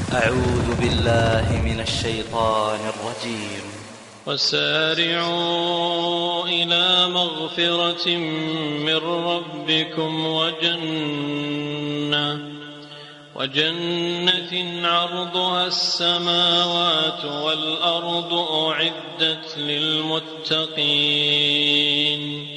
أعوذ بالله من الشيطان الرجيم. وسارعوا إلى مغفرة من ربكم وجنة عرضها السماوات والأرض أعدت للمتقين.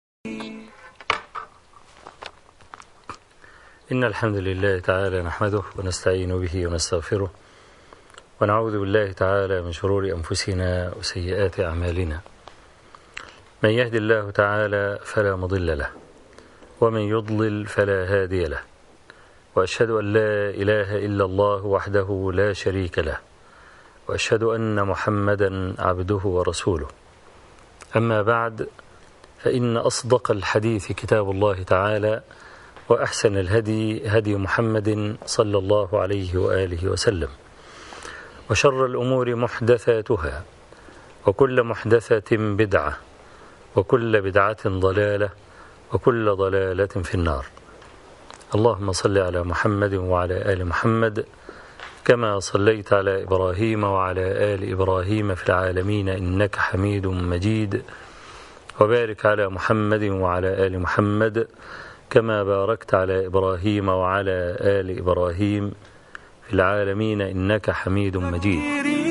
إن الحمد لله تعالى نحمده ونستعين به ونستغفره ونعوذ بالله تعالى من شرور أنفسنا وسيئات أعمالنا. من يهد الله تعالى فلا مضل له ومن يضلل فلا هادي له، وأشهد أن لا إله إلا الله وحده لا شريك له، وأشهد أن محمدا عبده ورسوله. أما بعد، فإن أصدق الحديث كتاب الله تعالى، وأحسن الهدي هدي محمد صلى الله عليه وآله وسلم، وشر الأمور محدثاتها، وكل محدثة بدعة، وكل بدعة ضلالة، وكل ضلالة في النار. اللهم صل على محمد وعلى آل محمد كما صليت على إبراهيم وعلى آل إبراهيم في العالمين إنك حميد مجيد، وبارك على محمد وعلى آل محمد كما باركت على إبراهيم وعلى آل إبراهيم في العالمين إنك حميد مجيد.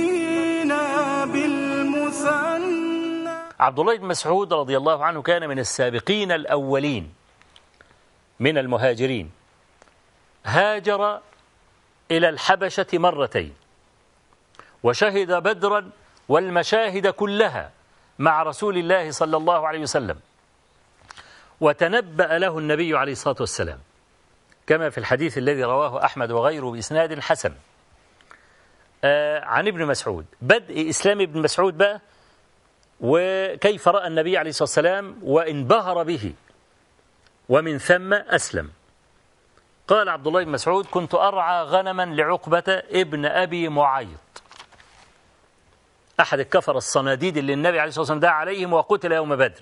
عبد الله بن مسعود رضي الله عنه كان من السابقين الأولين من المهاجرين، هاجر إلى الحبشة مرتين، وشهد بدرا والمشاهد كلها مع رسول الله صلى الله عليه وسلم، وتنبأ له النبي عليه الصلاة والسلام كما في الحديث الذي رواه أحمد وغيره بإسناد حسن عن ابن مسعود. بدء إسلام ابن مسعود بقى، وكيف رأى النبي عليه الصلاة والسلام وانبهر به، ومن ثم أسلم. قال عبد الله بن مسعود: كنت أرعى غنما لعقبة ابن أبي معيط، أحد الكفر الصناديد اللي النبي عليه الصلاة والسلام دعا عليهم وقتل يوم بدر.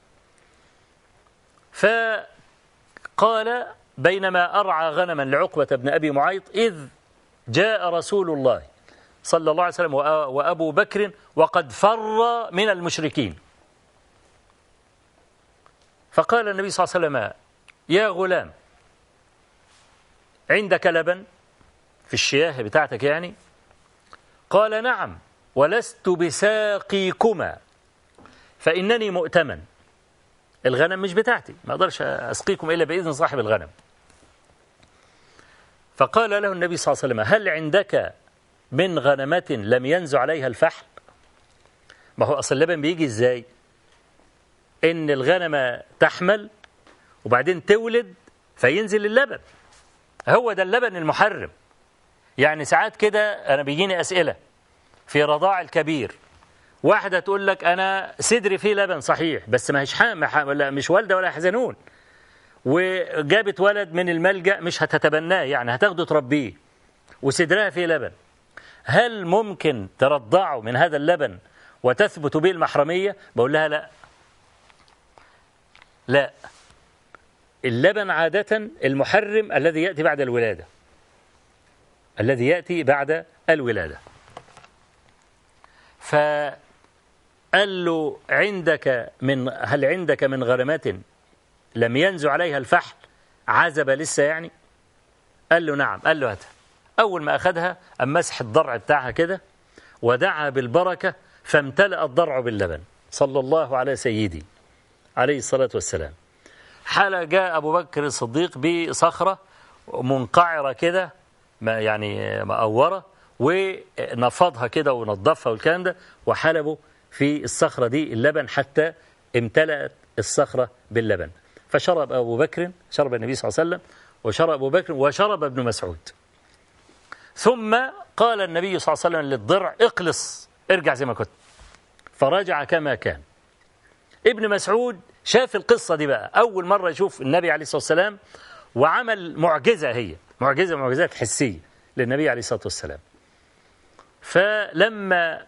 فقال: بينما أرعى غنما لعقبة ابن أبي معيط إذ جاء رسول الله صلى الله عليه وسلم وأبو بكر وقد فر من المشركين. فقال النبي صلى الله عليه وسلم: يا غلام، عندك لبن في الشياه بتاعتك يعني؟ قال: نعم، ولست بساقيكما فإنني مؤتمن. الغنم مش بتاعتي، ما أقدرش أسقيكم إلا بإذن صاحب الغنم. فقال له النبي صلى الله عليه وسلم: هل عندك من غنمة لم ينزع عليها الفحل؟ ما هو أصل اللبن بيجي إزاي؟ إن الغنمة تحمل وبعدين تولد فينزل اللبن، هو ده اللبن المحرم. يعني ساعات كده أنا بيجيني أسئلة في رضاع الكبير، واحدة تقول لك أنا صدري فيه لبن صحيح، بس ما هيش مش والدة ولا حزنون، وجابت ولد من الملجأ مش هتتبناه، يعني هتاخده تربيه، وصدرها فيه لبن. هل ممكن ترضعه من هذا اللبن وتثبت به المحرمية؟ بقول لها لا، لا، اللبن عادة المحرم الذي يأتي بعد الولادة، الذي يأتي بعد الولادة. فقال له: هل عندك من غنمات لم ينزع عليها الفحل، عزب لسه يعني؟ قال له: نعم. قال له: هاتها. أول ما أخذها مسح الضرع بتاعها كده ودعا بالبركة، فامتلأ الضرع باللبن، صلى الله على سيدي عليه الصلاة والسلام. حال جاء أبو بكر الصديق بصخرة منقعرة كده، يعني مقورة، ونفضها كده ونظفها والكلام ده، وحلبوا في الصخرة دي اللبن حتى امتلأت الصخرة باللبن. فشرب أبو بكر، شرب النبي صلى الله عليه وسلم، وشرب أبو بكر، وشرب ابن مسعود. ثم قال النبي صلى الله عليه وسلم للضرع: اقلص، ارجع زي ما كنت. فرجع كما كان. ابن مسعود شاف القصة دي بقى أول مرة يشوف النبي عليه الصلاة والسلام، وعمل معجزة، هي معجزات حسية للنبي عليه الصلاة والسلام. فلما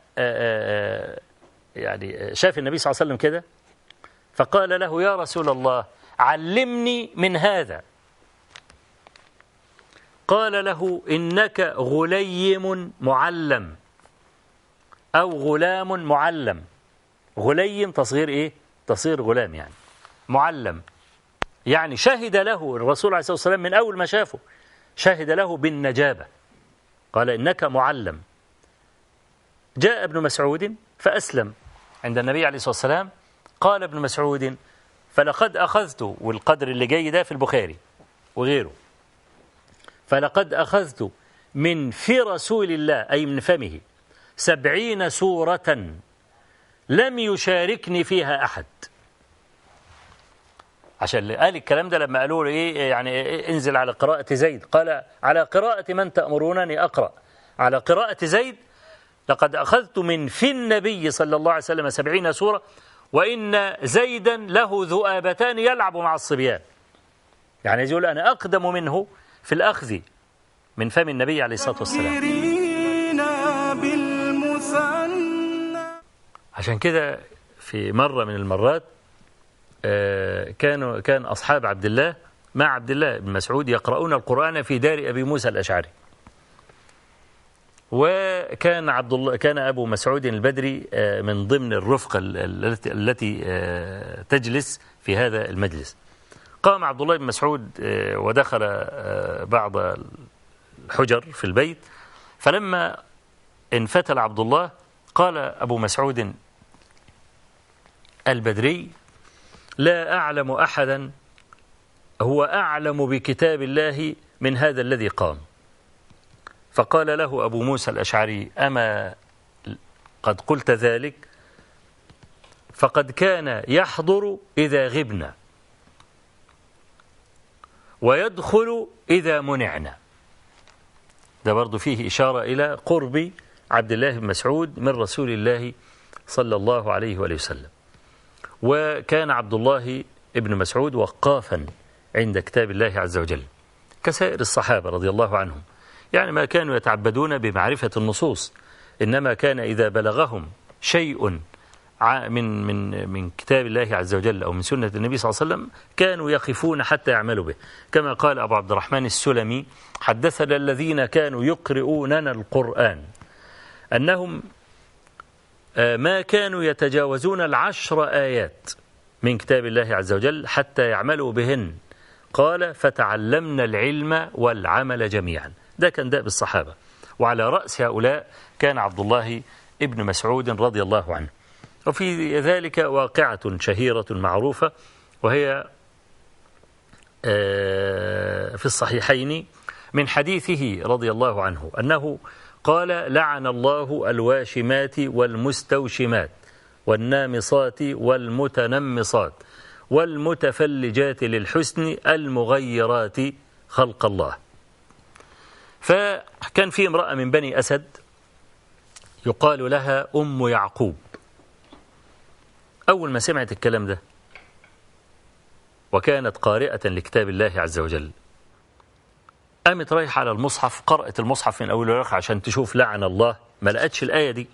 يعني شاف النبي صلى الله عليه وسلم كده، فقال له: يا رسول الله، علمني من هذا. قال له إنك غليم معلم أو غلام معلم. غليم تصغير إيه؟ تصغير غلام يعني. معلم يعني شهد له الرسول عليه الصلاة والسلام من أول ما شافه، شهد له بالنجابة، قال إنك معلم. جاء ابن مسعود فأسلم عند النبي عليه الصلاة والسلام. قال ابن مسعود فلقد أخذت، والقدر اللي جاي ده في البخاري وغيره، فلقد أخذت من في رسول الله أي من فمه 70 سورة لم يشاركني فيها أحد. عشان قال الكلام ده لما قالوا له إيه يعني انزل على قراءة زيد، قال على قراءة من تأمرونني أقرأ؟ على قراءة زيد. لقد أخذت من في النبي صلى الله عليه وسلم 70 سورة، وإن زيدا له ذؤابتان يلعب مع الصبيان. يعني يقول أنا أقدم منه في الأخذ من فم النبي عليه الصلاة والسلام. عشان كده في مرة من المرات كان أصحاب عبد الله مع عبد الله بن مسعود يقرؤون القرآن في دار أبي موسى الأشعري، وكان كان أبو مسعود البدري من ضمن الرفقة التي تجلس في هذا المجلس. قام عبد الله بن مسعود ودخل بعض الحجر في البيت، فلما انفتل عبد الله قال أبو مسعود البدري لا أعلم أحدا هو أعلم بكتاب الله من هذا الذي قام. فقال له أبو موسى الأشعري أما قد قلت ذلك؟ فقد كان يحضر إذا غبنا ويدخل إذا منعنا. ده برضو فيه إشارة إلى قرب عبد الله بن مسعود من رسول الله صلى الله عليه وآله وسلم. وكان عبد الله ابن مسعود وقافا عند كتاب الله عز وجل كسائر الصحابة رضي الله عنهم، يعني ما كانوا يتعبدون بمعرفة النصوص، إنما كان إذا بلغهم شيء من كتاب الله عز وجل أو من سنة النبي صلى الله عليه وسلم كانوا يقفون حتى يعملوا به. كما قال أبو عبد الرحمن السلمي حدثنا الذين كانوا يقرؤوننا القرآن أنهم ما كانوا يتجاوزون 10 آيات من كتاب الله عز وجل حتى يعملوا بهن. قال فتعلمنا العلم والعمل جميعا. ده كان دأب الصحابة، وعلى رأس هؤلاء كان عبد الله ابن مسعود رضي الله عنه. وفي ذلك واقعة شهيرة معروفة، وهي في الصحيحين من حديثه رضي الله عنه أنه قال لعن الله الواشمات والمستوشمات والنامصات والمتنمصات والمتفلجات للحسن المغيرات خلق الله. فكان في امرأة من بني أسد يقال لها أم يعقوب. أول ما سمعت الكلام ده وكانت قارئة لكتاب الله عز وجل قامت رايحة على المصحف، قرأت المصحف من أول ورقة عشان تشوف لعن الله، ما لقتش الآية دي.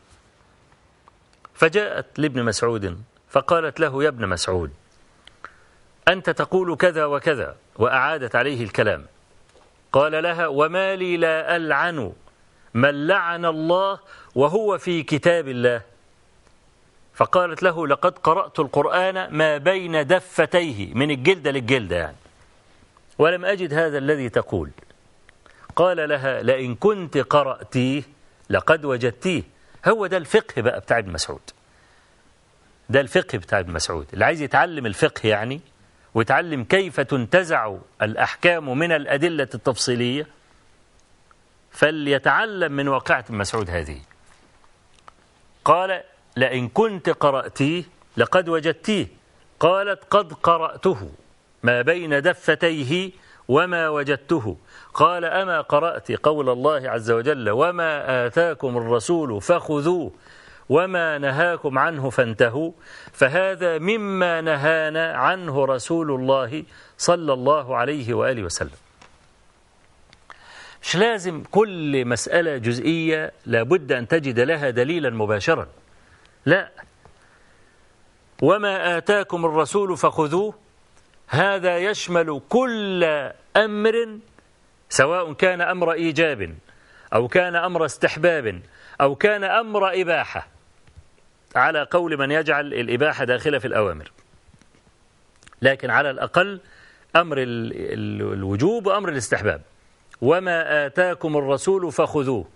فجاءت لابن مسعود فقالت له يا ابن مسعود أنت تقول كذا وكذا، وأعادت عليه الكلام. قال لها وما لي لا ألعن من لعن الله وهو في كتاب الله. فقالت له لقد قرأت القرآن ما بين دفتيه، من الجلدة للجلدة يعني، ولم أجد هذا الذي تقول. قال لها لئن كنت قرأتيه لقد وجدتيه. هو ده الفقه بقى بتاع ابن مسعود، ده الفقه بتاع ابن مسعود. اللي عايز يتعلم الفقه يعني ويتعلم كيف تنتزع الأحكام من الأدلة التفصيلية فليتعلم من واقعة ابن مسعود هذه. قال لئن كنت قرأتيه لقد وجدتيه. قالت قد قرأته ما بين دفتيه وما وجدته. قال أما قرأت قول الله عز وجل وما آتاكم الرسول فخذوه وما نهاكم عنه فانتهوا، فهذا مما نهانا عنه رسول الله صلى الله عليه وآله وسلم. مش لازم كل مسألة جزئية لابد أن تجد لها دليلا مباشرا، لا. وما آتاكم الرسول فخذوه هذا يشمل كل أمر سواء كان أمر إيجاب أو كان أمر استحباب أو كان أمر إباحة، على قول من يجعل الإباحة داخلة في الأوامر، لكن على الأقل أمر الوجوب وأمر الاستحباب. وما آتاكم الرسول فخذوه.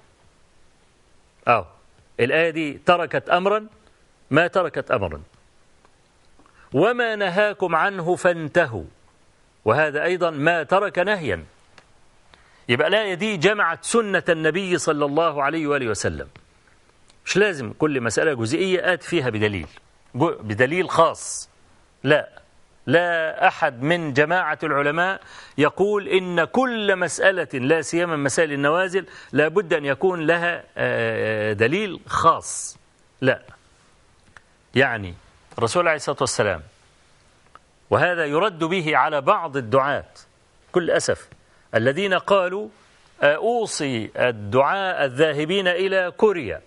الآية دي تركت أمرا ما تركت أمرا. وما نهاكم عنه فانتهوا، وهذا أيضا ما ترك نهيا. يبقى الآية دي جمعت سنة النبي صلى الله عليه وآله وسلم. مش لازم كل مسألة جزئية آت فيها بدليل خاص. لا أحد من جماعة العلماء يقول إن كل مسألة لا سيما مسائل النوازل لا بد أن يكون لها دليل خاص. لا، يعني الرسول عليه الصلاة والسلام، وهذا يرد به على بعض الدعاة كل أسف الذين قالوا أوصي الدعاء الذاهبين إلى كوريا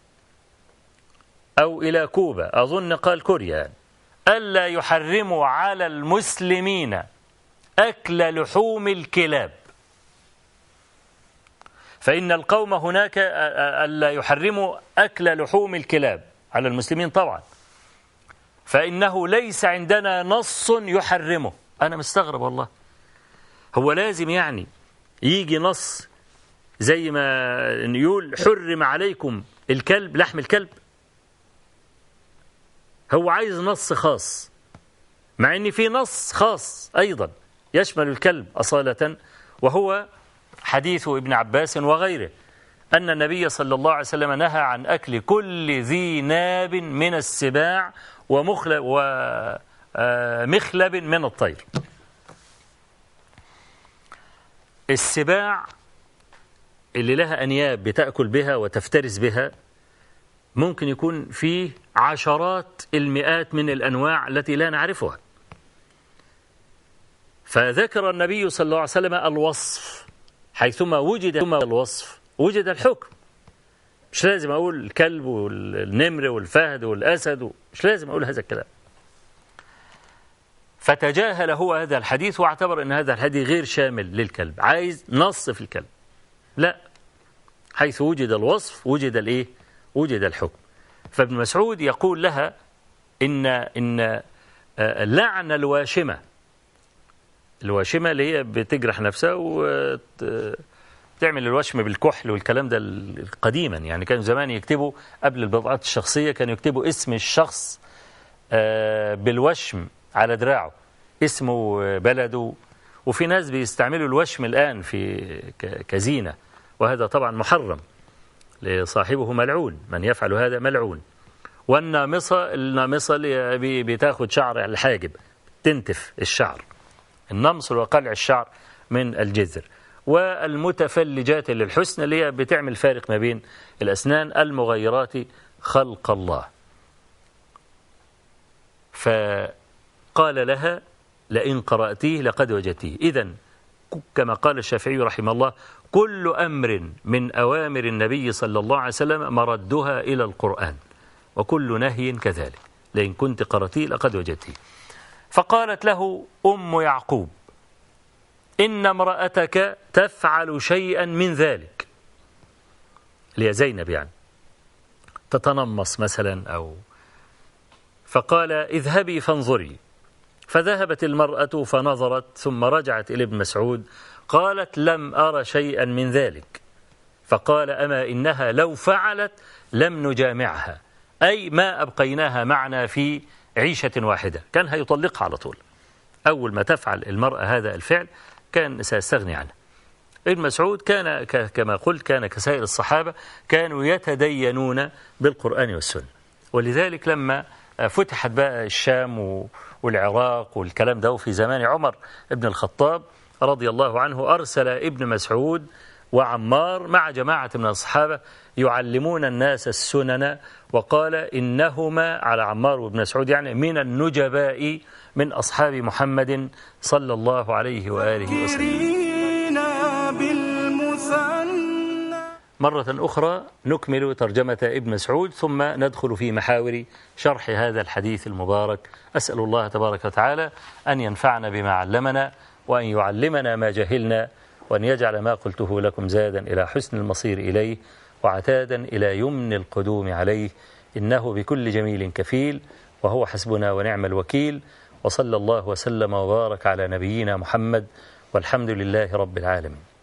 أو إلى كوبا، أظن قال كوريا يعني، ألا يحرموا على المسلمين أكل لحوم الكلاب، فإن القوم هناك ألا يحرموا أكل لحوم الكلاب على المسلمين طبعا، فإنه ليس عندنا نص يحرمه. أنا مستغرب والله، هو لازم يعني يجي نص زي ما يقول حرم عليكم الكلب، لحم الكلب؟ هو عايز نص خاص، مع ان في نص خاص ايضا يشمل الكلب اصالة، وهو حديث ابن عباس وغيره ان النبي صلى الله عليه وسلم نهى عن اكل كل ذي ناب من السباع ومخلب من الطير. السباع اللي لها انياب بتأكل بها وتفترس بها ممكن يكون فيه عشرات المئات من الأنواع التي لا نعرفها. فذكر النبي صلى الله عليه وسلم الوصف، حيثما وجد الوصف وجد الحكم. مش لازم أقول الكلب والنمر والفهد والأسد، مش لازم أقول هذا الكلام. فتجاهل هو هذا الحديث واعتبر أن هذا الحديث غير شامل للكلب، عايز نص في الكلب. لا، حيث وجد الوصف وجد الإيه؟ وجد الحكم. فابن مسعود يقول لها إن لعن الواشمة اللي هي بتجرح نفسها وتعمل الوشم بالكحل والكلام ده قديما، يعني كانوا زمان يكتبوا قبل البضاعات الشخصية كانوا يكتبوا اسم الشخص بالوشم على دراعه، اسمه، بلده. وفي ناس بيستعملوا الوشم الآن في كزينة، وهذا طبعا محرم، لصاحبه ملعون، من يفعل هذا ملعون. والنامصة اللي بتاخد شعر الحاجب، تنتف الشعر، النمص وقلع الشعر من الجذر. والمتفلجات للحسن اللي هي بتعمل فارق ما بين الأسنان، المغيرات خلق الله. فقال لها لئن قرأتيه لقد وجدتيه. إذن كما قال الشافعي رحمه الله كل أمر من أوامر النبي صلى الله عليه وسلم مردها إلى القرآن، وكل نهي كذلك، لئن كنت قرأتيه لقد وجدتيه. فقالت له أم يعقوب إن امرأتك تفعل شيئا من ذلك، اللي هي زينب يعني، تتنمص مثلا أو. فقال اذهبي فانظري. فذهبت المرأة فنظرت ثم رجعت إلى ابن مسعود قالت لم أرى شيئا من ذلك. فقال أما إنها لو فعلت لم نجامعها، أي ما أبقيناها معنا في عيشة واحدة، كان هيطلقها على طول. أول ما تفعل المرأة هذا الفعل كان سيستغني عنه. ابن مسعود كان كما قلت كان كسائر الصحابة، كانوا يتدينون بالقرآن والسنة. ولذلك لما فتحت بقى الشام والعراق والكلام ده في زمان عمر بن الخطاب رضي الله عنه، أرسل ابن مسعود وعمار مع جماعة من الصحابة يعلمون الناس السنن، وقال إنهما على عمار وابن مسعود يعني من النجباء من أصحاب محمد صلى الله عليه وآله وسلم. مرة أخرى نكمل ترجمة ابن مسعود ثم ندخل في محاور شرح هذا الحديث المبارك. أسأل الله تبارك وتعالى أن ينفعنا بما علمنا وأن يعلمنا ما جهلنا وأن يجعل ما قلته لكم زادا إلى حسن المصير إليه وعتادا إلى يمن القدوم عليه، إنه بكل جميل كفيل، وهو حسبنا ونعم الوكيل. وصلى الله وسلم وبارك على نبينا محمد، والحمد لله رب العالمين.